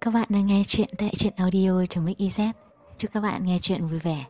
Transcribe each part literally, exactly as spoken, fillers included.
các bạn đang nghe chuyện tại truyện audio.mix.iz. Chúc các bạn nghe chuyện vui vẻ.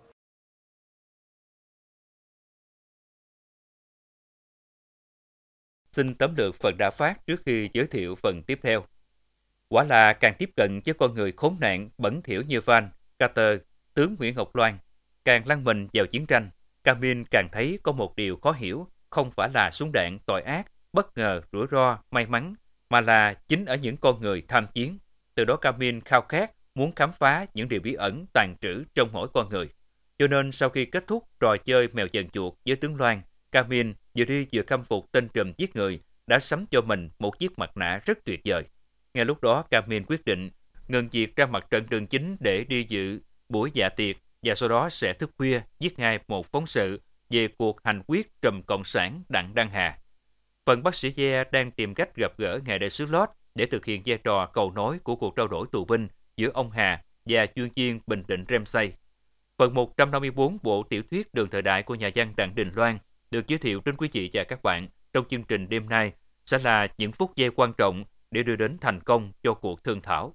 Xin tóm lược phần đã phát trước khi giới thiệu phần tiếp theo. Quả là càng tiếp cận với con người khốn nạn, bẩn thỉu như Van, Carter, tướng Nguyễn Ngọc Loan, càng lăn mình vào chiến tranh, Camille càng thấy có một điều khó hiểu, không phải là súng đạn, tội ác, bất ngờ, rủi ro, may mắn, mà là chính ở những con người tham chiến. Từ đó Camille khao khát, muốn khám phá những điều bí ẩn tàng trữ trong mỗi con người. Cho nên sau khi kết thúc trò chơi mèo dần chuột với tướng Loan, Camille vừa đi vừa khâm phục tên trùm giết người đã sắm cho mình một chiếc mặt nạ rất tuyệt vời. Ngay lúc đó Camille quyết định ngừng việc ra mặt trận đường chính để đi dự buổi dạ tiệc và sau đó sẽ thức khuya viết ngay một phóng sự về cuộc hành quyết trùm cộng sản Đặng Đăng Hà. Phần bác sĩ Ye đang tìm cách gặp gỡ ngài đại sứ Lord để thực hiện vai trò cầu nối của cuộc trao đổi tù binh giữa ông Hà và chuyên viên Bình Định Ramsay. Phần một trăm năm mươi tư bộ tiểu thuyết Đường thời đại của nhà văn Đặng Đình Loan được giới thiệu đến quý vị và các bạn trong chương trình đêm nay sẽ là những phút giây quan trọng để đưa đến thành công cho cuộc thương thảo.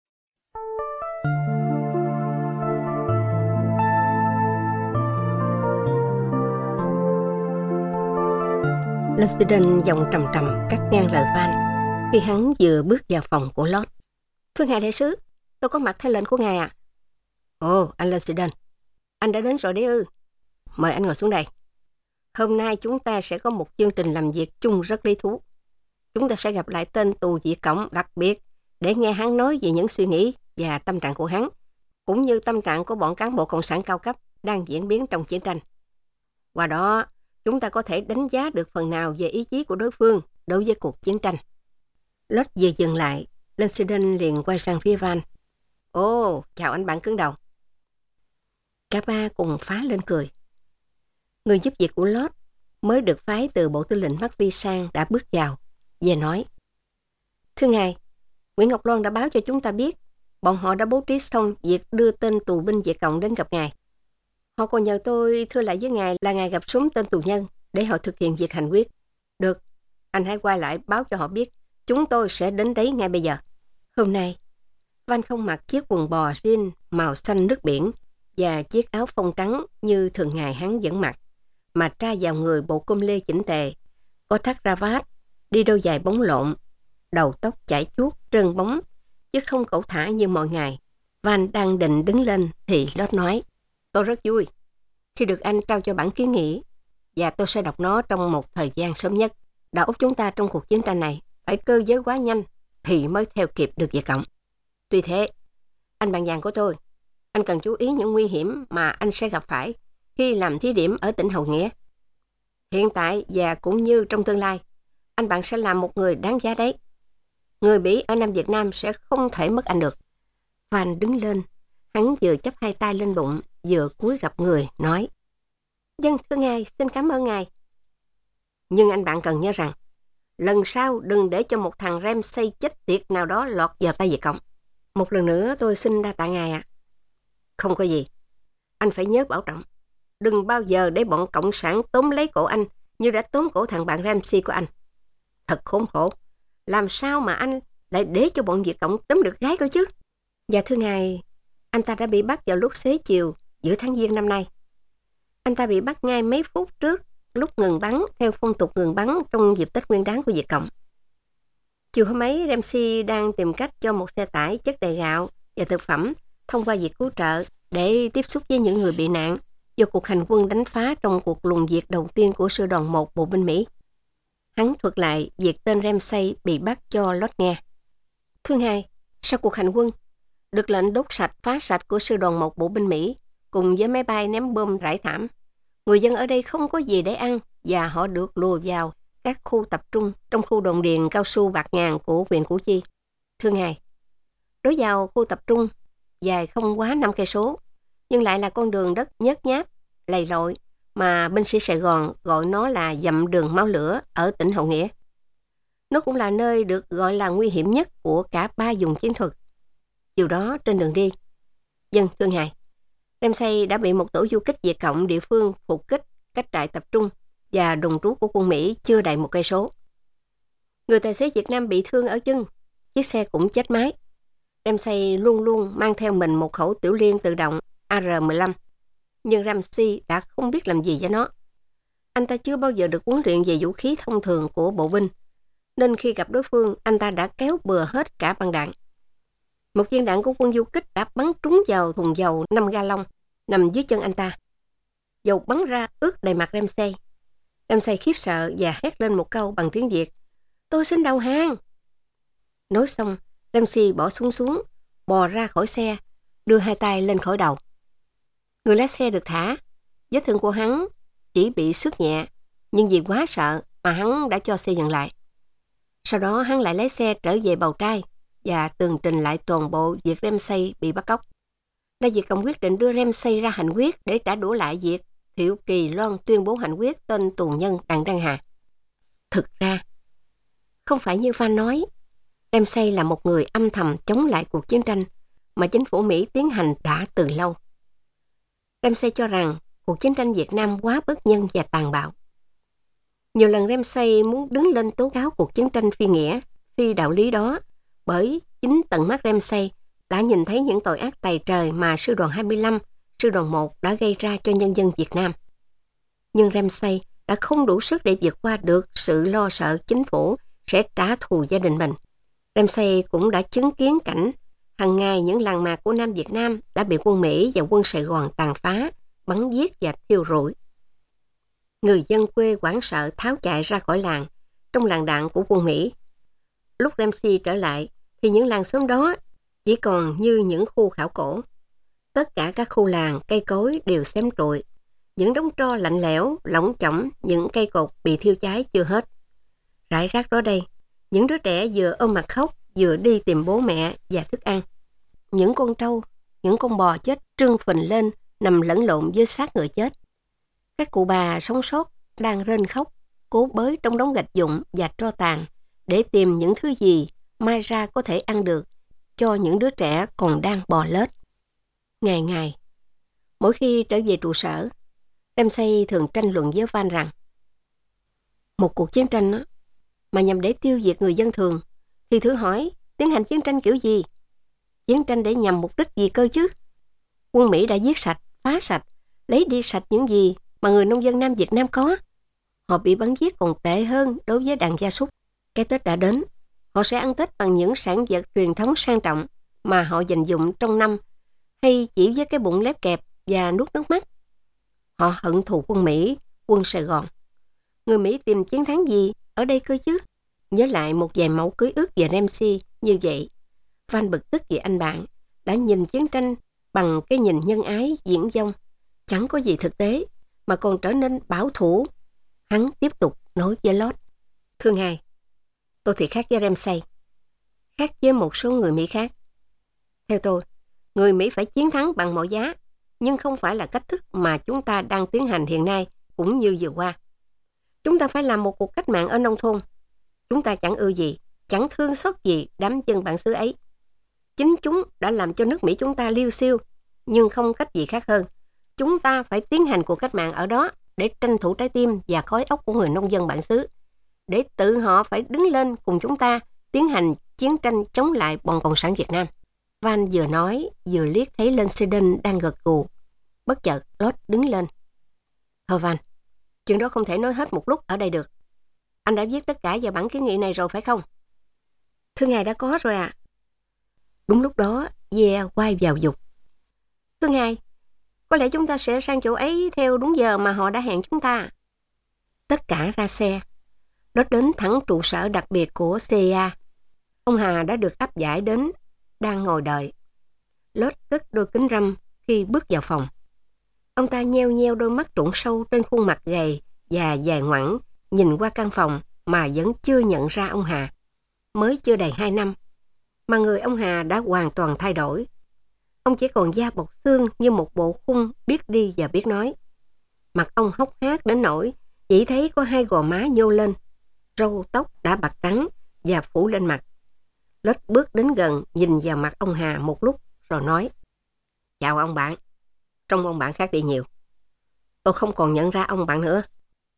President giọng trầm trầm cắt ngang lời Van khi hắn vừa bước vào phòng của Lord. Thưa ngài đại sứ, tôi có mặt theo lệnh của ngài ạ. À? Ồ, anh President, anh đã đến rồi đấy ư? Mời anh ngồi xuống đây. Hôm nay chúng ta sẽ có một chương trình làm việc chung rất lý thú. Chúng ta sẽ gặp lại tên tù Việt Cộng đặc biệt để nghe hắn nói về những suy nghĩ và tâm trạng của hắn, cũng như tâm trạng của bọn cán bộ cộng sản cao cấp đang diễn biến trong chiến tranh. Qua đó, chúng ta có thể đánh giá được phần nào về ý chí của đối phương đối với cuộc chiến tranh. Lord vừa dừng lại, President liền quay sang phía Van. Ồ, chào anh bạn cứng đầu. Cả ba cùng phá lên cười. Người giúp việc của Lord mới được phái từ Bộ Tư lệnh Bắc Vi sang đã bước vào và nói: Thưa ngài, Nguyễn Ngọc Loan đã báo cho chúng ta biết bọn họ đã bố trí xong việc đưa tên tù binh Việt Cộng đến gặp ngài. Họ còn nhờ tôi thưa lại với ngài là ngài gặp súng tên tù nhân để họ thực hiện việc hành quyết. Được, anh hãy quay lại báo cho họ biết chúng tôi sẽ đến đấy ngay bây giờ. Hôm nay, Van không mặc chiếc quần bò jean màu xanh nước biển và chiếc áo phông trắng như thường ngày hắn vẫn mặc, mà tra vào người bộ com lê chỉnh tề, có thắt cravat, đi đôi giày bóng lộn, đầu tóc chải chuốt trơn bóng, chứ không cẩu thả như mọi ngày. Van đang định đứng lên thì Lord nói: Tôi rất vui khi được anh trao cho bản kiến nghị và tôi sẽ đọc nó trong một thời gian sớm nhất. Đạo Úc chúng ta trong cuộc chiến tranh này phải cơ giới quá nhanh thì mới theo kịp được Việt Cộng. Tuy thế, anh bạn vàng của tôi, anh cần chú ý những nguy hiểm mà anh sẽ gặp phải khi làm thí điểm ở tỉnh Hậu Nghĩa. Hiện tại và cũng như trong tương lai, anh bạn sẽ là một người đáng giá đấy. Người Bỉ ở Nam Việt Nam sẽ không thể mất anh được. Van đứng lên, hắn vừa chắp hai tay lên bụng, vừa cúi gặp người, nói: Vâng, thưa ngài, xin cảm ơn ngài. Nhưng anh bạn cần nhớ rằng, lần sau đừng để cho một thằng Ramsay chết tiệt nào đó lọt vào tay Việt Cộng. Một lần nữa tôi xin đa tạ ngài ạ. À. Không có gì. Anh phải nhớ bảo trọng. Đừng bao giờ để bọn cộng sản tóm lấy cổ anh như đã tóm cổ thằng bạn Ramsay của anh. Thật khốn khổ. Làm sao mà anh lại để cho bọn Việt Cộng tóm được gái cơ chứ? Dạ thưa ngài, anh ta đã bị bắt vào lúc xế chiều giữa tháng Giêng năm nay. Anh ta bị bắt ngay mấy phút trước lúc ngừng bắn theo phong tục ngừng bắn trong dịp Tết Nguyên đán của Việt Cộng. Chiều hôm ấy, Ramsay đang tìm cách cho một xe tải chất đầy gạo và thực phẩm thông qua việc cứu trợ để tiếp xúc với những người bị nạn do cuộc hành quân đánh phá trong cuộc lùng diệt đầu tiên của sư đoàn một bộ binh Mỹ. Hắn thuật lại việc tên Ramsay bị bắt cho Lord nghe. Thưa ngài, sau cuộc hành quân, được lệnh đốt sạch phá sạch của sư đoàn một bộ binh Mỹ cùng với máy bay ném bom rải thảm, người dân ở đây không có gì để ăn và họ được lùa vào các khu tập trung trong khu đồn điền cao su Bạc Ngàn của huyện Củ Chi. Thưa ngài, đối vào khu tập trung dài không quá năm cây số, nhưng lại là con đường đất nhớt nháp, lầy lội mà binh sĩ Sài Gòn gọi nó là dặm đường máu lửa ở tỉnh Hậu Nghĩa. Nó cũng là nơi được gọi là nguy hiểm nhất của cả ba vùng chiến thuật. Chiều đó trên đường đi. Dân thưa ngài, Ramsay đã bị một tổ du kích Việt Cộng địa phương phục kích cách trại tập trung và đồn trú của quân Mỹ chưa đầy một cây số. Người tài xế Việt Nam bị thương ở chân, chiếc xe cũng chết máy. Ramsay luôn luôn mang theo mình một khẩu tiểu liên tự động A R mười lăm, nhưng Ramsay đã không biết làm gì với nó. Anh ta chưa bao giờ được huấn luyện về vũ khí thông thường của bộ binh, nên khi gặp đối phương, anh ta đã kéo bừa hết cả băng đạn. Một viên đạn của quân du kích đã bắn trúng vào thùng dầu năm ga lông nằm dưới chân anh ta. Dầu bắn ra ướt đầy mặt Ramsay. Ramsay khiếp sợ và hét lên một câu bằng tiếng Việt: "Tôi xin đầu hàng!" Nói xong, Ramsay bỏ súng xuống, bò ra khỏi xe, đưa hai tay lên khỏi đầu. Người lái xe được thả. Vết thương của hắn chỉ bị xước nhẹ, nhưng vì quá sợ mà hắn đã cho xe dừng lại. Sau đó hắn lại lái xe trở về bầu trai và tường trình lại toàn bộ việc Ramsay bị bắt cóc. Đại Việt Cộng quyết định đưa Ramsay ra hành quyết để trả đũa lại việc Thiệu Kỳ Loan tuyên bố hành quyết tên tù nhân Đặng Đăng Hà. Thực ra, không phải như Van nói, Ramsay là một người âm thầm chống lại cuộc chiến tranh mà chính phủ Mỹ tiến hành đã từ lâu. Ramsay cho rằng cuộc chiến tranh Việt Nam quá bất nhân và tàn bạo. Nhiều lần Ramsay muốn đứng lên tố cáo cuộc chiến tranh phi nghĩa, phi đạo lý đó, bởi chính tận mắt Ramsay đã nhìn thấy những tội ác tày trời mà sư đoàn hai mươi lăm, sư đoàn một đã gây ra cho nhân dân Việt Nam. Nhưng Ramsay đã không đủ sức để vượt qua được sự lo sợ chính phủ sẽ trả thù gia đình mình. Ramsay cũng đã chứng kiến cảnh hàng ngày những làng mạc của Nam Việt Nam đã bị quân Mỹ và quân Sài Gòn tàn phá, bắn giết và thiêu rụi. Người dân quê hoảng sợ tháo chạy ra khỏi làng trong làn đạn của quân Mỹ. Lúc Ramsay trở lại thì những làng xóm đó chỉ còn như những khu khảo cổ. Tất cả các khu làng, cây cối đều xém trụi. Những đống tro lạnh lẽo, lỏng chỏng, những cây cột bị thiêu cháy chưa hết. Rải rác đó đây, những đứa trẻ vừa ôm mặt khóc, vừa đi tìm bố mẹ và thức ăn. Những con trâu, những con bò chết trưng phình lên, nằm lẫn lộn với xác người chết. Các cụ bà sống sót đang rên khóc, cố bới trong đống gạch vụn và tro tàn để tìm những thứ gì mai ra có thể ăn được cho những đứa trẻ còn đang bò lết. Ngày ngày, mỗi khi trở về trụ sở, Ramsay thường tranh luận với Van rằng một cuộc chiến tranh đó, mà nhằm để tiêu diệt người dân thường thì thử hỏi tiến hành chiến tranh kiểu gì? Chiến tranh để nhằm mục đích gì cơ chứ? Quân Mỹ đã giết sạch, phá sạch, lấy đi sạch những gì mà người nông dân Nam Việt Nam có. Họ bị bắn giết còn tệ hơn đối với đàn gia súc. Cái Tết đã đến, họ sẽ ăn Tết bằng những sản vật truyền thống sang trọng mà họ dành dụng trong năm, hay chỉ với cái bụng lép kẹp và nuốt nước mắt. Họ hận thù quân Mỹ, quân Sài Gòn. Người Mỹ tìm chiến thắng gì ở đây cơ chứ? Nhớ lại một vài mẫu cưới ước về Ramsay như vậy, Van bực tức vì anh bạn đã nhìn chiến tranh bằng cái nhìn nhân ái diễn vong, chẳng có gì thực tế mà còn trở nên bảo thủ. Hắn tiếp tục nói với Lót: "Thưa ngài, tôi thì khác với Ramsay, khác với một số người Mỹ khác. Theo tôi, người Mỹ phải chiến thắng bằng mọi giá, nhưng không phải là cách thức mà chúng ta đang tiến hành hiện nay cũng như vừa qua. Chúng ta phải làm một cuộc cách mạng ở nông thôn. Chúng ta chẳng ưa gì, chẳng thương xót gì đám dân bản xứ ấy. Chính chúng đã làm cho nước Mỹ chúng ta liêu xiêu, nhưng không cách gì khác hơn. Chúng ta phải tiến hành cuộc cách mạng ở đó để tranh thủ trái tim và khối óc của người nông dân bản xứ, để tự họ phải đứng lên cùng chúng ta tiến hành chiến tranh chống lại bọn Cộng sản Việt Nam." Van vừa nói vừa liếc thấy lên Sedan đang gật gù. Bất chợt Lót đứng lên: "Thôi Van, chuyện đó không thể nói hết một lúc ở đây được. Anh đã viết tất cả vào bản kiến nghị này rồi phải không?" "Thưa ngài, đã có rồi ạ." Đúng lúc đó Ye quay vào giục: "Thưa ngài, có lẽ chúng ta sẽ sang chỗ ấy theo đúng giờ mà họ đã hẹn chúng ta." Tất cả ra xe. Lót đến thẳng trụ sở đặc biệt của xê i a. Ông Hà đã được áp giải đến, đang ngồi đợi. Lót cất đôi kính râm khi bước vào phòng. Ông ta nheo nheo đôi mắt trũng sâu trên khuôn mặt gầy và dài ngoẵng, nhìn qua căn phòng mà vẫn chưa nhận ra ông Hà. Mới chưa đầy hai năm, mà người ông Hà đã hoàn toàn thay đổi. Ông chỉ còn da bọc xương như một bộ khung biết đi và biết nói. Mặt ông hốc hác đến nỗi chỉ thấy có hai gò má nhô lên, râu tóc đã bạc trắng và phủ lên mặt. Lót bước đến gần, nhìn vào mặt ông Hà một lúc rồi nói: "Chào ông bạn. Trông ông bạn khác đi nhiều. Tôi không còn nhận ra ông bạn nữa."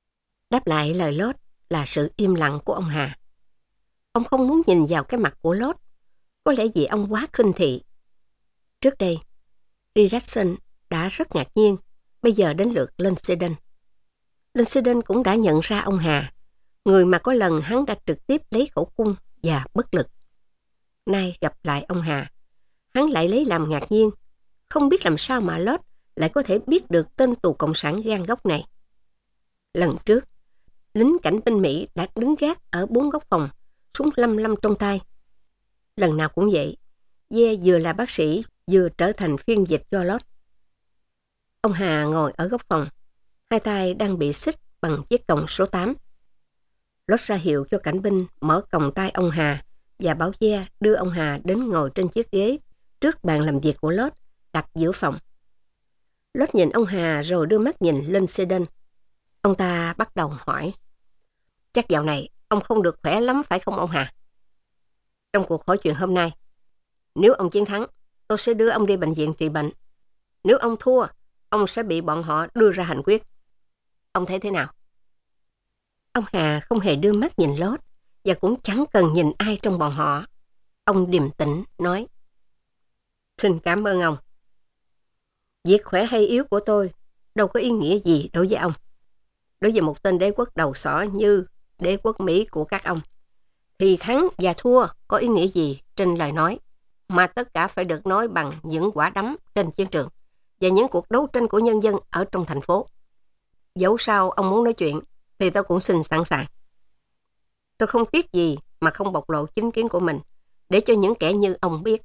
Đáp lại lời Lót là sự im lặng của ông Hà. Ông không muốn nhìn vào cái mặt của Lót. Có lẽ vì ông quá khinh thị. Trước đây, Jackson đã rất ngạc nhiên, bây giờ đến lượt Linsiden. Linsiden cũng đã nhận ra ông Hà, người mà có lần hắn đã trực tiếp lấy khẩu cung và bất lực. Nay gặp lại ông Hà, hắn lại lấy làm ngạc nhiên, không biết làm sao mà Lót lại có thể biết được tên tù cộng sản gan góc này. Lần trước, lính cảnh binh Mỹ đã đứng gác ở bốn góc phòng, súng lăm lăm trong tay. Lần nào cũng vậy, Ye vừa là bác sĩ, vừa trở thành phiên dịch cho Lót. Ông Hà ngồi ở góc phòng, hai tay đang bị xích bằng chiếc còng số tám. Lót ra hiệu cho cảnh binh mở còng tay ông Hà và bảo Ye đưa ông Hà đến ngồi trên chiếc ghế trước bàn làm việc của Lót đặt giữa phòng. Lót nhìn ông Hà rồi đưa mắt nhìn lên Sedan. Ông ta bắt đầu hỏi: Chắc dạo này ông không được khỏe lắm phải không ông Hà? Trong cuộc hỏi chuyện hôm nay, nếu ông chiến thắng, tôi sẽ đưa ông đi bệnh viện trị bệnh. Nếu ông thua, ông sẽ bị bọn họ đưa ra hành quyết. Ông thấy thế nào? Ông Hà không hề đưa mắt nhìn Lót và cũng chẳng cần nhìn ai trong bọn họ. Ông điềm tĩnh nói: Xin cảm ơn ông. Việc khỏe hay yếu của tôi đâu có ý nghĩa gì đối với ông. Đối với một tên đế quốc đầu sỏ như đế quốc Mỹ của các ông, thì thắng và thua có ý nghĩa gì trên lời nói, mà tất cả phải được nói bằng những quả đấm trên chiến trường và những cuộc đấu tranh của nhân dân ở trong thành phố. Dẫu sao ông muốn nói chuyện thì tôi cũng xin sẵn sàng. Tôi không tiếc gì mà không bộc lộ chính kiến của mình để cho những kẻ như ông biết.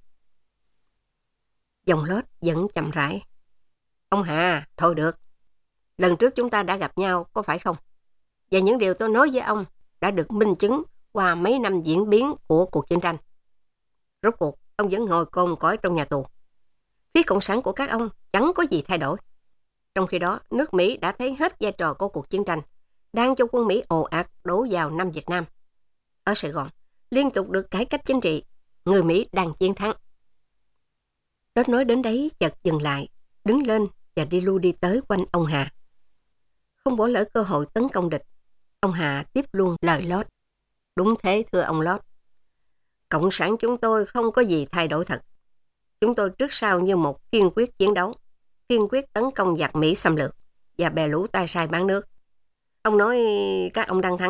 Dòng Lót vẫn chậm rãi. Ông Hà, thôi được. Lần trước chúng ta đã gặp nhau, có phải không? Và những điều tôi nói với ông đã được minh chứng qua mấy năm diễn biến của cuộc chiến tranh. Rốt cuộc, ông vẫn ngồi cồn cõi trong nhà tù. Phía cộng sản của các ông chẳng có gì thay đổi. Trong khi đó, nước Mỹ đã thấy hết vai trò của cuộc chiến tranh, đang cho quân Mỹ ồ ạt đổ vào Nam Việt Nam. Ở Sài Gòn, liên tục được cải cách chính trị, người Mỹ đang chiến thắng. Lót nói đến đấy chợt dừng lại, đứng lên và đi lui đi tới quanh ông Hà. Không bỏ lỡ cơ hội tấn công địch, ông Hà tiếp luôn lời Lót. Đúng thế thưa ông Lót. Cộng sản chúng tôi không có gì thay đổi thật. Chúng tôi trước sau như một kiên quyết chiến đấu, kiên quyết tấn công giặc Mỹ xâm lược và bè lũ tay sai bán nước. Ông nói các ông đang thắng...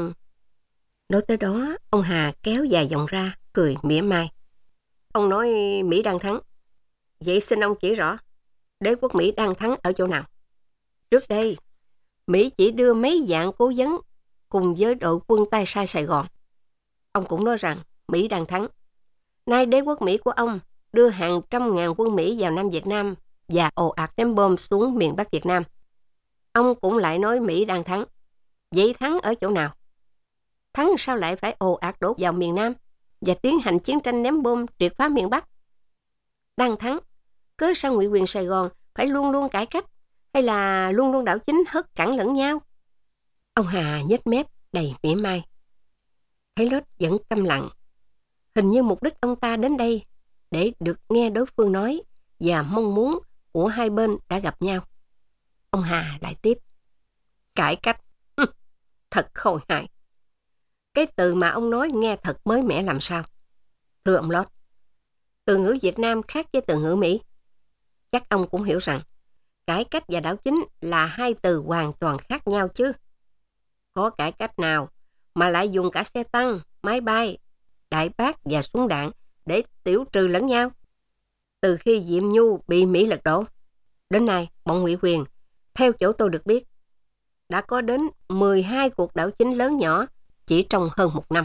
Nói tới đó, ông Hà kéo dài giọng ra, cười mỉa mai. Ông nói Mỹ đang thắng. Vậy xin ông chỉ rõ, đế quốc Mỹ đang thắng ở chỗ nào? Trước đây, Mỹ chỉ đưa mấy vạn cố vấn cùng với đội quân tay sai Sài Gòn. Ông cũng nói rằng Mỹ đang thắng. Nay đế quốc Mỹ của ông đưa hàng trăm ngàn quân Mỹ vào Nam Việt Nam và ồ ạt ném bom xuống miền Bắc Việt Nam. Ông cũng lại nói Mỹ đang thắng. Vậy thắng ở chỗ nào? Thắng sao lại phải ồ ạt đổ vào miền Nam và tiến hành chiến tranh ném bom triệt phá miền Bắc? Đang thắng, cớ sao ngụy quyền Sài Gòn phải luôn luôn cải cách hay là luôn luôn đảo chính hất cẳng lẫn nhau? Ông Hà nhếch mép đầy mỉa mai. Thấy Lót vẫn câm lặng. Hình như mục đích ông ta đến đây để được nghe đối phương nói và mong muốn của hai bên đã gặp nhau. Ông Hà lại tiếp. Cải cách? Thật khôi hài. Cái từ mà ông nói nghe thật mới mẻ làm sao? Thưa ông Lót, từ ngữ Việt Nam khác với từ ngữ Mỹ. Chắc ông cũng hiểu rằng cải cách và đảo chính là hai từ hoàn toàn khác nhau chứ. Có cải cách nào mà lại dùng cả xe tăng, máy bay, đại bác và súng đạn để tiểu trừ lẫn nhau? Từ khi Diệm Nhu bị Mỹ lật đổ, đến nay bọn ngụy quyền, theo chỗ tôi được biết, đã có đến mười hai cuộc đảo chính lớn nhỏ chỉ trong hơn một năm.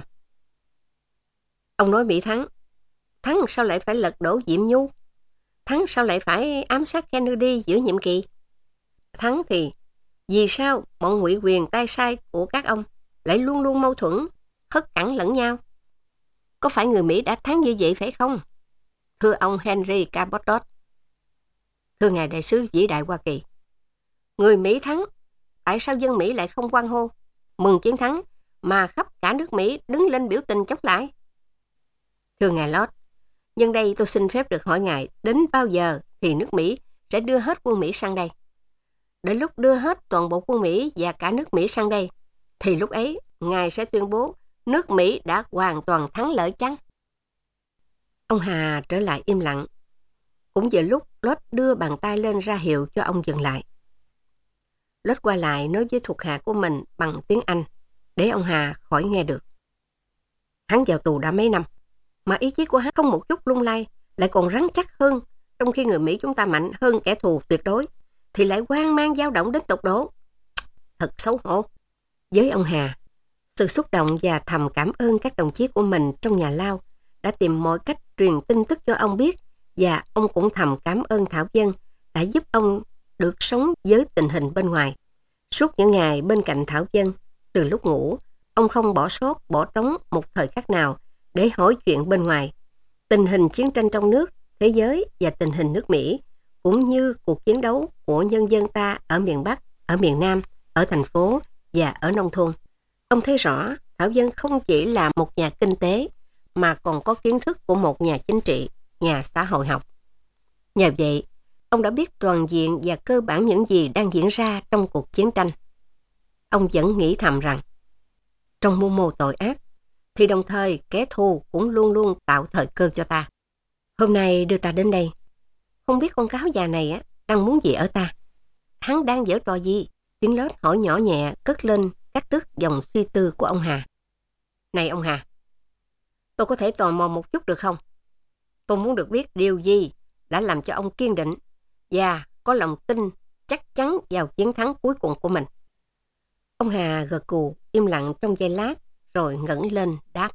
Ông nói Mỹ thắng. Thắng sao lại phải lật đổ Diệm Nhu? Thắng sao lại phải ám sát Kennedy giữa nhiệm kỳ? Thắng thì vì sao bọn ngụy quyền tay sai của các ông lại luôn luôn mâu thuẫn, hất cẳng lẫn nhau? Có phải người Mỹ đã thắng như vậy phải không? Thưa ông Henry Cabot. Thưa ngài đại sứ vĩ đại Hoa Kỳ, người Mỹ thắng, tại sao dân Mỹ lại không hoan hô, mừng chiến thắng, mà khắp cả nước Mỹ đứng lên biểu tình chống lại? Thưa ngài Lót, nhân đây tôi xin phép được hỏi ngài, đến bao giờ thì nước Mỹ sẽ đưa hết quân Mỹ sang đây? Đến lúc đưa hết toàn bộ quân Mỹ và cả nước Mỹ sang đây, thì lúc ấy ngài sẽ tuyên bố nước Mỹ đã hoàn toàn thắng lợi chăng? Ông Hà trở lại im lặng. Cũng vừa lúc Lót đưa bàn tay lên ra hiệu cho ông dừng lại. Lót qua lại nói với thuộc hạ của mình bằng tiếng Anh, để ông Hà khỏi nghe được. Hắn vào tù đã mấy năm, mà ý chí của hắn không một chút lung lay, lại còn rắn chắc hơn, trong khi người Mỹ chúng ta mạnh hơn kẻ thù tuyệt đối, thì lại hoang mang dao động đến tột độ. Thật xấu hổ. Với ông Hà, sự xúc động và thầm cảm ơn các đồng chí của mình trong nhà lao đã tìm mọi cách truyền tin tức cho ông biết, và ông cũng thầm cảm ơn Thảo Dân đã giúp ông được sống với tình hình bên ngoài. Suốt những ngày bên cạnh Thảo Dân, từ lúc ngủ, ông không bỏ sót, bỏ trống một thời khắc nào để hỏi chuyện bên ngoài. Tình hình chiến tranh trong nước, thế giới và tình hình nước Mỹ, cũng như cuộc chiến đấu của nhân dân ta ở miền Bắc, ở miền Nam, ở thành phố và ở nông thôn. Ông thấy rõ Thảo Dân không chỉ là một nhà kinh tế, mà còn có kiến thức của một nhà chính trị, nhà xã hội học. Nhờ vậy, ông đã biết toàn diện và cơ bản những gì đang diễn ra trong cuộc chiến tranh. Ông vẫn nghĩ thầm rằng, trong mưu mô tội ác, thì đồng thời kẻ thù cũng luôn luôn tạo thời cơ cho ta. Hôm nay đưa ta đến đây, không biết con cáo già này á đang muốn gì ở ta. Hắn đang giở trò gì? Tiếng Lót hỏi nhỏ nhẹ cất lên cắt đứt dòng suy tư của ông Hà. Này ông Hà, tôi có thể tò mò một chút được không? Tôi muốn được biết điều gì đã làm cho ông kiên định và có lòng tin chắc chắn vào chiến thắng cuối cùng của mình. Ông Hà gật gù im lặng trong giây lát rồi ngẩng lên đáp.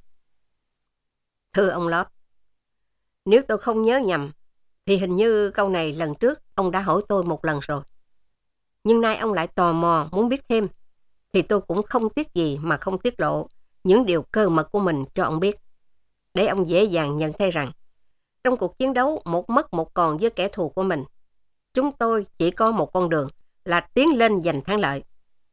Thưa ông Lót, nếu tôi không nhớ nhầm thì hình như câu này lần trước ông đã hỏi tôi một lần rồi. Nhưng nay ông lại tò mò muốn biết thêm, thì tôi cũng không tiếc gì mà không tiết lộ những điều cơ mật của mình cho ông biết, để ông dễ dàng nhận thấy rằng trong cuộc chiến đấu một mất một còn với kẻ thù của mình, chúng tôi chỉ có một con đường là tiến lên giành thắng lợi.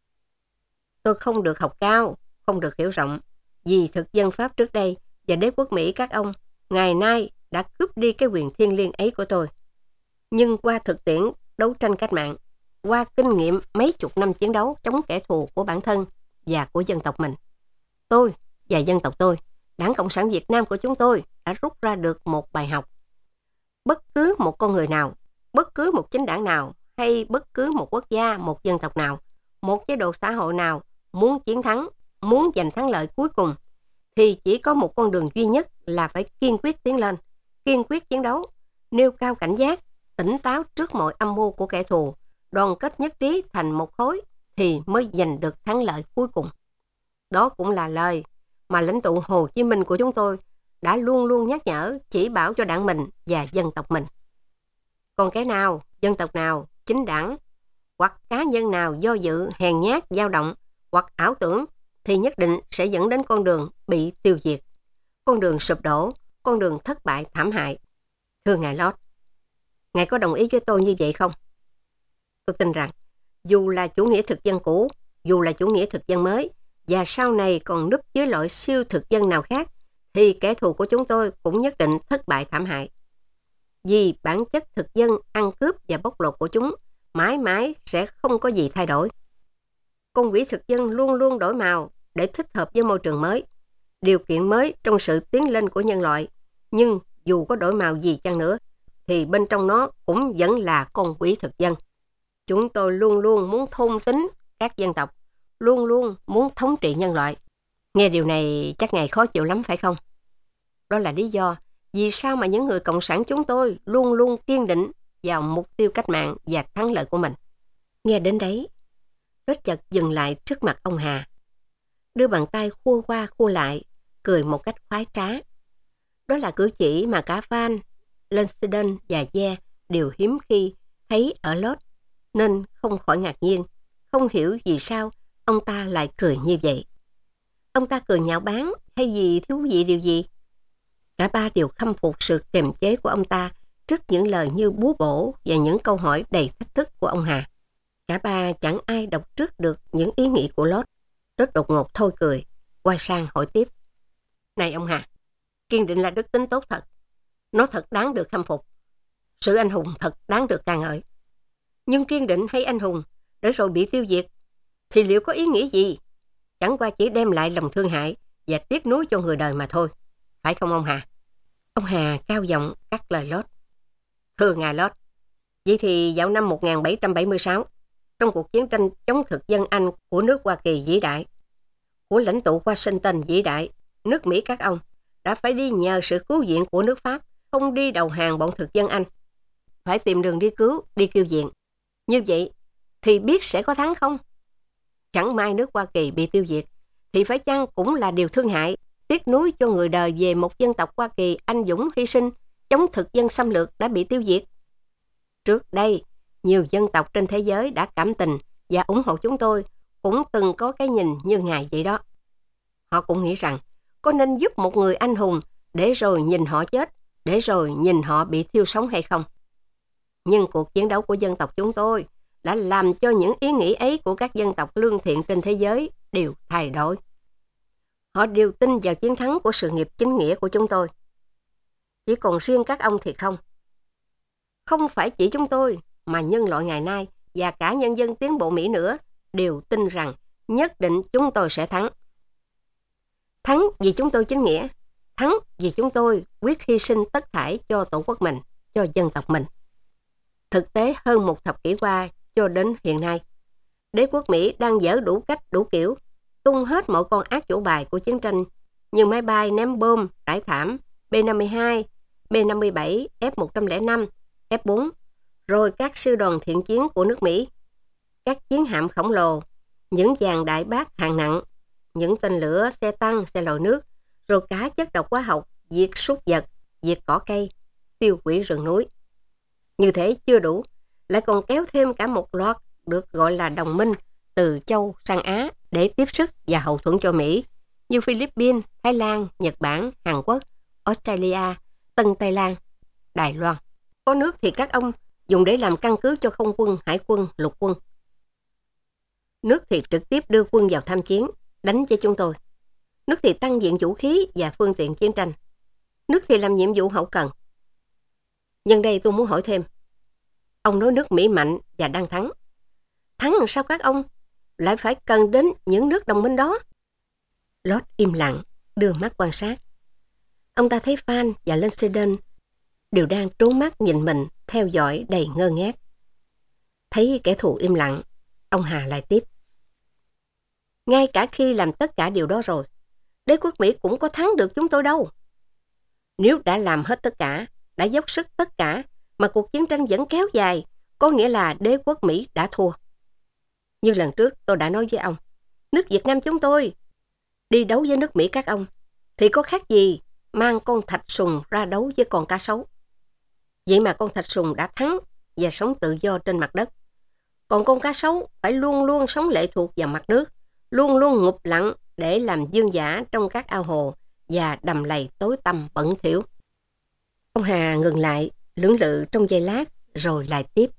Tôi không được học cao, không được hiểu rộng, vì thực dân Pháp trước đây và đế quốc Mỹ các ông ngày nay đã cướp đi cái quyền thiêng liêng ấy của tôi. Nhưng qua thực tiễn đấu tranh cách mạng, qua kinh nghiệm mấy chục năm chiến đấu chống kẻ thù của bản thân và của dân tộc mình, tôi và dân tộc tôi, Đảng Cộng sản Việt Nam của chúng tôi đã rút ra được một bài học. Bất cứ một con người nào, bất cứ một chính đảng nào, hay bất cứ một quốc gia, một dân tộc nào, một chế độ xã hội nào muốn chiến thắng, muốn giành thắng lợi cuối cùng, thì chỉ có một con đường duy nhất là phải kiên quyết tiến lên, kiên quyết chiến đấu, nêu cao cảnh giác, tỉnh táo trước mọi âm mưu của kẻ thù, đoàn kết nhất trí thành một khối thì mới giành được thắng lợi cuối cùng. Đó cũng là lời mà lãnh tụ Hồ Chí Minh của chúng tôi đã luôn luôn nhắc nhở, chỉ bảo cho đảng mình và dân tộc mình. Còn cái nào, dân tộc nào, chính đảng hoặc cá nhân nào do dự, hèn nhát, dao động hoặc ảo tưởng thì nhất định sẽ dẫn đến con đường bị tiêu diệt, con đường sụp đổ, con đường thất bại thảm hại. Thưa ngài Lót, ngài có đồng ý với tôi như vậy không? Tôi tin rằng dù là chủ nghĩa thực dân cũ, dù là chủ nghĩa thực dân mới, và sau này còn núp dưới loại siêu thực dân nào khác, thì kẻ thù của chúng tôi cũng nhất định thất bại thảm hại. Vì bản chất thực dân ăn cướp và bóc lột của chúng mãi mãi sẽ không có gì thay đổi. Con quỷ thực dân luôn luôn đổi màu để thích hợp với môi trường mới, điều kiện mới trong sự tiến lên của nhân loại. Nhưng dù có đổi màu gì chăng nữa, thì bên trong nó cũng vẫn là con quỷ thực dân. Chúng tôi luôn luôn muốn thôn tính các dân tộc, luôn luôn muốn thống trị nhân loại. Nghe điều này chắc ngài khó chịu lắm phải không? Đó là lý do vì sao mà những người cộng sản chúng tôi luôn luôn kiên định vào mục tiêu cách mạng và thắng lợi của mình. Nghe đến đấy, Lót chợt dừng lại trước mặt ông Hà, đưa bàn tay khua qua khua lại, cười một cách khoái trá. Đó là cử chỉ mà cả Van, Lansdowne và Ye đều hiếm khi thấy ở Lót, nên không khỏi ngạc nhiên, không hiểu vì sao ông ta lại cười như vậy. Ông ta cười nhạo báng hay vì thú vị điều gì? Cả ba đều khâm phục sự kiềm chế của ông ta trước những lời như búa bổ và những câu hỏi đầy thách thức của ông Hà. Cả ba chẳng ai đọc trước được những ý nghĩ của Lót. Lót đột ngột thôi cười, quay sang hỏi tiếp. Này ông Hà, kiên định là đức tính tốt thật. Nó thật đáng được khâm phục. Sự anh hùng thật đáng được ca ngợi. Nhưng kiên định hay anh hùng để rồi bị tiêu diệt thì liệu có ý nghĩa gì? Chẳng qua chỉ đem lại lòng thương hại và tiếc nuối cho người đời mà thôi. Phải không ông Hà? Ông Hà cao giọng cắt lời Lord. Thưa ngài Lord, vậy thì vào năm một nghìn bảy trăm bảy mươi sáu, trong cuộc chiến tranh chống thực dân Anh của nước Hoa Kỳ vĩ đại, của lãnh tụ Washington vĩ đại, nước Mỹ các ông đã phải đi nhờ sự cứu viện của nước Pháp, không đi đầu hàng bọn thực dân Anh. Phải tìm đường đi cứu, đi kêu viện. Như vậy thì biết sẽ có thắng không? Chẳng may nước Hoa Kỳ bị tiêu diệt, thì phải chăng cũng là điều thương hại, tiếc nuối cho người đời về một dân tộc Hoa Kỳ anh dũng hy sinh, chống thực dân xâm lược đã bị tiêu diệt. Trước đây, nhiều dân tộc trên thế giới đã cảm tình và ủng hộ chúng tôi, cũng từng có cái nhìn như ngài vậy đó. Họ cũng nghĩ rằng, có nên giúp một người anh hùng để rồi nhìn họ chết, để rồi nhìn họ bị thiêu sống hay không? Nhưng cuộc chiến đấu của dân tộc chúng tôi đã làm cho những ý nghĩ ấy của các dân tộc lương thiện trên thế giới đều thay đổi. Họ đều tin vào chiến thắng của sự nghiệp chính nghĩa của chúng tôi. Chỉ còn riêng các ông thì không. Không phải chỉ chúng tôi, mà nhân loại ngày nay và cả nhân dân tiến bộ Mỹ nữa đều tin rằng nhất định chúng tôi sẽ thắng. Thắng vì chúng tôi chính nghĩa, thắng vì chúng tôi quyết hy sinh tất thảy cho tổ quốc mình, cho dân tộc mình. Thực tế hơn một thập kỷ qua cho đến hiện nay, đế quốc Mỹ đang dở đủ cách đủ kiểu, tung hết mọi con ác chủ bài của chiến tranh như máy bay ném bom, rải thảm, B năm mươi hai, B năm mươi bảy, F một không năm, F bốn, rồi các sư đoàn thiện chiến của nước Mỹ, các chiến hạm khổng lồ, những dàn đại bác hạng nặng, những tên lửa, xe tăng, xe lội nước, rồi cả chất độc hóa học, diệt súc vật, diệt cỏ cây, tiêu hủy rừng núi. Như thế chưa đủ, lại còn kéo thêm cả một loạt được gọi là đồng minh từ châu sang Á để tiếp sức và hậu thuẫn cho Mỹ, như Philippines, Thái Lan, Nhật Bản, Hàn Quốc, Australia, Tân Tây Lan, Đài Loan. Có nước thì các ông dùng để làm căn cứ cho không quân, hải quân, lục quân. Nước thì trực tiếp đưa quân vào tham chiến, đánh với chúng tôi. Nước thì tăng diện vũ khí và phương tiện chiến tranh. Nước thì làm nhiệm vụ hậu cần. Nhân đây tôi muốn hỏi thêm. Ông nói nước Mỹ mạnh và đang thắng. Thắng làm sao các ông lại phải cần đến những nước đồng minh đó? Lord im lặng, đưa mắt quan sát. Ông ta thấy Phan và Lansdowne đều đang trố mắt nhìn mình, theo dõi đầy ngơ ngác. Thấy kẻ thù im lặng, ông Hà lại tiếp. Ngay cả khi làm tất cả điều đó rồi, đế quốc Mỹ cũng có thắng được chúng tôi đâu. Nếu đã làm hết tất cả, đã dốc sức tất cả, mà cuộc chiến tranh vẫn kéo dài, có nghĩa là đế quốc Mỹ đã thua. Như lần trước tôi đã nói với ông, nước Việt Nam chúng tôi đi đấu với nước Mỹ các ông, thì có khác gì mang con thạch sùng ra đấu với con cá sấu. Vậy mà con thạch sùng đã thắng và sống tự do trên mặt đất. Còn con cá sấu phải luôn luôn sống lệ thuộc vào mặt nước, luôn luôn ngụp lặng để làm dương giả trong các ao hồ và đầm lầy tối tăm bẩn thỉu. Ông Hà ngừng lại, lưỡng lự trong giây lát, rồi lại tiếp.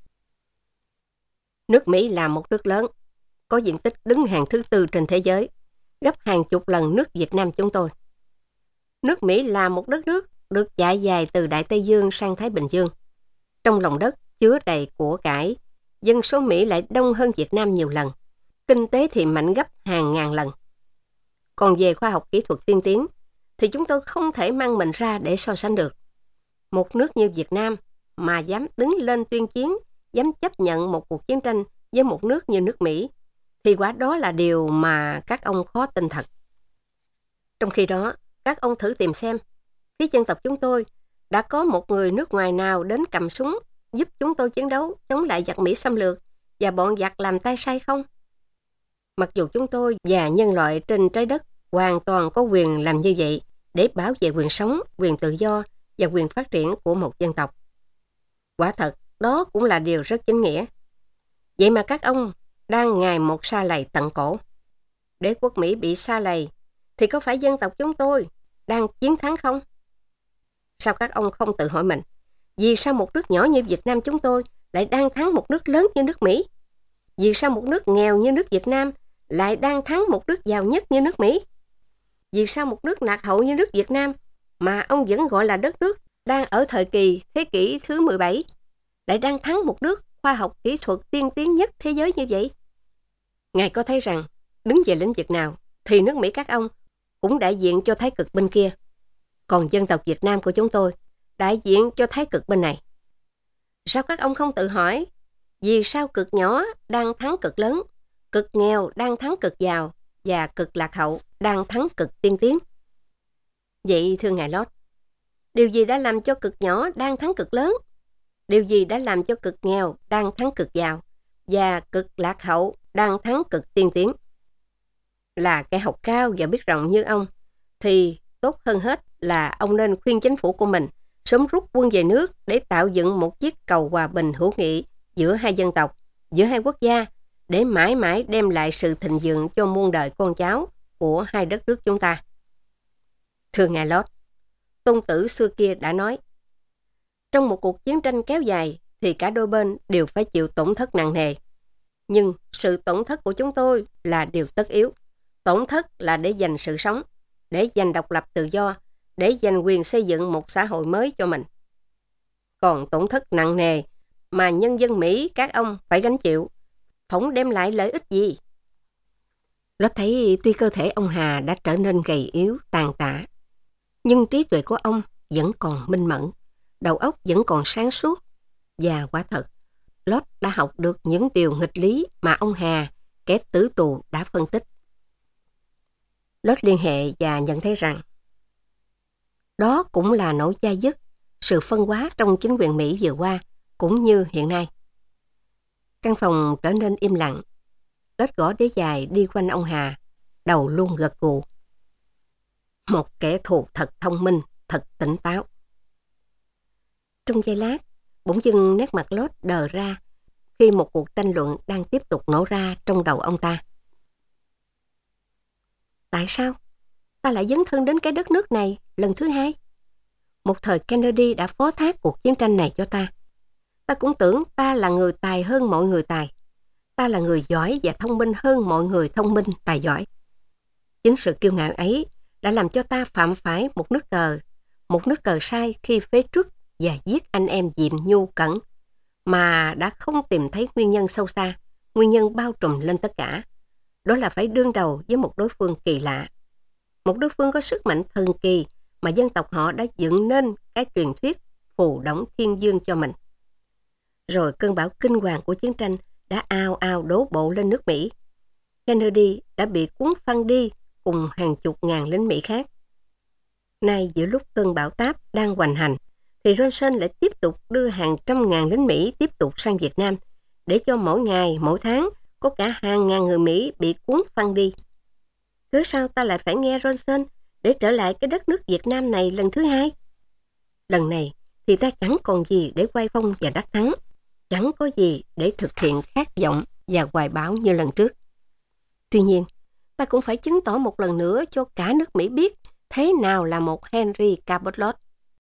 Nước Mỹ là một nước lớn, có diện tích đứng hàng thứ tư trên thế giới, gấp hàng chục lần nước Việt Nam chúng tôi. Nước Mỹ là một đất nước được trải dài từ Đại Tây Dương sang Thái Bình Dương. Trong lòng đất chứa đầy của cải, dân số Mỹ lại đông hơn Việt Nam nhiều lần, kinh tế thì mạnh gấp hàng ngàn lần. Còn về khoa học kỹ thuật tiên tiến, thì chúng tôi không thể mang mình ra để so sánh được. Một nước như Việt Nam mà dám đứng lên tuyên chiến, dám chấp nhận một cuộc chiến tranh với một nước như nước Mỹ, thì quả đó là điều mà các ông khó tin thật. Trong khi đó, các ông thử tìm xem, phía dân tộc chúng tôi đã có một người nước ngoài nào đến cầm súng giúp chúng tôi chiến đấu chống lại giặc Mỹ xâm lược và bọn giặc làm tay sai không? Mặc dù chúng tôi và nhân loại trên trái đất hoàn toàn có quyền làm như vậy để bảo vệ quyền sống, quyền tự do và quyền phát triển của một dân tộc. Quả thật, đó cũng là điều rất chính nghĩa. Vậy mà các ông đang ngày một sa lầy tận cổ. Đế quốc Mỹ bị sa lầy, thì có phải dân tộc chúng tôi đang chiến thắng không? Sao các ông không tự hỏi mình, vì sao một nước nhỏ như Việt Nam chúng tôi lại đang thắng một nước lớn như nước Mỹ? Vì sao một nước nghèo như nước Việt Nam lại đang thắng một nước giàu nhất như nước Mỹ? Vì sao một nước lạc hậu như nước Việt Nam mà ông vẫn gọi là đất nước đang ở thời kỳ thế kỷ thứ mười bảy lại đang thắng một nước khoa học kỹ thuật tiên tiến nhất thế giới như vậy? Ngài có thấy rằng đứng về lĩnh vực nào thì nước Mỹ các ông cũng đại diện cho thái cực bên kia. Còn dân tộc Việt Nam của chúng tôi đại diện cho thái cực bên này. Sao các ông không tự hỏi, vì sao cực nhỏ đang thắng cực lớn, cực nghèo đang thắng cực giàu và cực lạc hậu đang thắng cực tiên tiến? Vậy thưa ngài Lord, điều gì đã làm cho cực nhỏ đang thắng cực lớn? Điều gì đã làm cho cực nghèo đang thắng cực giàu và cực lạc hậu đang thắng cực tiên tiến? Là kẻ học cao và biết rộng như ông, thì tốt hơn hết là ông nên khuyên chính phủ của mình sớm rút quân về nước để tạo dựng một chiếc cầu hòa bình hữu nghị giữa hai dân tộc, giữa hai quốc gia, để mãi mãi đem lại sự thịnh vượng cho muôn đời con cháu của hai đất nước chúng ta. Thưa ngài Lord, Tôn Tử xưa kia đã nói, trong một cuộc chiến tranh kéo dài thì cả đôi bên đều phải chịu tổn thất nặng nề. Nhưng sự tổn thất của chúng tôi là điều tất yếu. Tổn thất là để giành sự sống, để giành độc lập tự do, để giành quyền xây dựng một xã hội mới cho mình. Còn tổn thất nặng nề mà nhân dân Mỹ các ông phải gánh chịu, phỏng đem lại lợi ích gì? Nó thấy tuy cơ thể ông Hà đã trở nên gầy yếu, tàn tạ, nhưng trí tuệ của ông vẫn còn minh mẫn, đầu óc vẫn còn sáng suốt, và quả thật, Lord đã học được những điều nghịch lý mà ông Hà, kẻ tử tù, đã phân tích. Lord liên hệ và nhận thấy rằng đó cũng là nỗi chai dứt, sự phân hóa trong chính quyền Mỹ vừa qua, cũng như hiện nay. Căn phòng trở nên im lặng. Lord gõ đế dài đi quanh ông Hà, đầu luôn gật gù. Một kẻ thù thật thông minh, thật tỉnh táo. Trong giây lát, bỗng dưng nét mặt Lord đờ ra khi một cuộc tranh luận đang tiếp tục nổ ra trong đầu ông ta. Tại sao ta lại dấn thân đến cái đất nước này lần thứ hai? Một thời Kennedy đã phó thác cuộc chiến tranh này cho ta. Ta cũng tưởng ta là người tài hơn mọi người tài. Ta là người giỏi và thông minh hơn mọi người thông minh, tài giỏi. Chính sự kiêu ngạo ấy đã làm cho ta phạm phải một nước cờ, một nước cờ sai khi phế truất và giết anh em Diệm Nhu Cẩn, mà đã không tìm thấy nguyên nhân sâu xa, nguyên nhân bao trùm lên tất cả. Đó là phải đương đầu với một đối phương kỳ lạ. Một đối phương có sức mạnh thần kỳ mà dân tộc họ đã dựng nên cái truyền thuyết phù đổng thiên dương cho mình. Rồi cơn bão kinh hoàng của chiến tranh đã ào ào đổ bộ lên nước Mỹ. Kennedy đã bị cuốn phăng đi cùng hàng chục ngàn lính Mỹ khác. Nay giữa lúc cơn bão táp đang hoành hành, thì Johnson lại tiếp tục đưa hàng trăm ngàn lính Mỹ tiếp tục sang Việt Nam, để cho mỗi ngày, mỗi tháng có cả hàng ngàn người Mỹ bị cuốn phăng đi. Cớ sao ta lại phải nghe Johnson để trở lại cái đất nước Việt Nam này lần thứ hai? Lần này thì ta chẳng còn gì để quay phong và đắc thắng, chẳng có gì để thực hiện khát vọng và hoài bão như lần trước. Tuy nhiên, ta cũng phải chứng tỏ một lần nữa cho cả nước Mỹ biết thế nào là một Henry Cabot Lodge.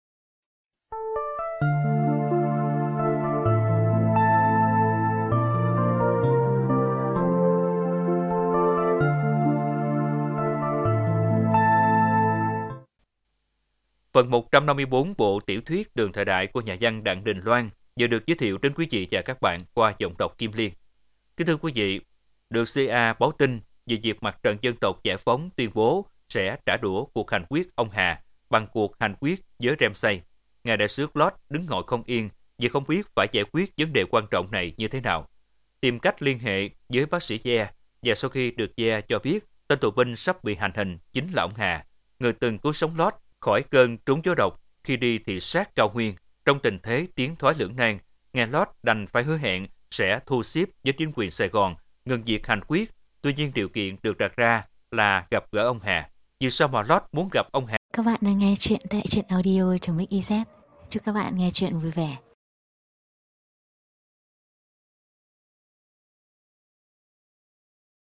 Phần một trăm năm mươi tư bộ tiểu thuyết Đường Thời Đại của nhà văn Đặng Đình Loan vừa được giới thiệu đến quý vị và các bạn qua giọng đọc Kim Liên. Kính thưa quý vị, được xê a báo tin về việc Mặt trận Dân tộc Giải phóng tuyên bố sẽ trả đũa cuộc hành quyết ông Hà bằng cuộc hành quyết với Ramsay. Ngài đại sứ Lodge đứng ngồi không yên vì không biết phải giải quyết vấn đề quan trọng này như thế nào. Tìm cách liên hệ với bác sĩ Ye, và sau khi được Ye cho biết tên tù binh sắp bị hành hình chính là ông Hà, người từng cứu sống Lodge khỏi cơn trúng gió độc khi đi thị sát cao nguyên. Trong tình thế tiến thoái lưỡng nan, ngài Lodge đành phải hứa hẹn sẽ thu xếp với chính quyền Sài Gòn ngừng việc hành quyết. Tuy nhiên điều kiện được đặt ra là gặp gỡ ông Hà. Vì sao mà Lodge muốn gặp ông Hà? Các bạn đang nghe chuyện tại truyện audio chấm ích i zét. Chúc các bạn nghe chuyện vui vẻ.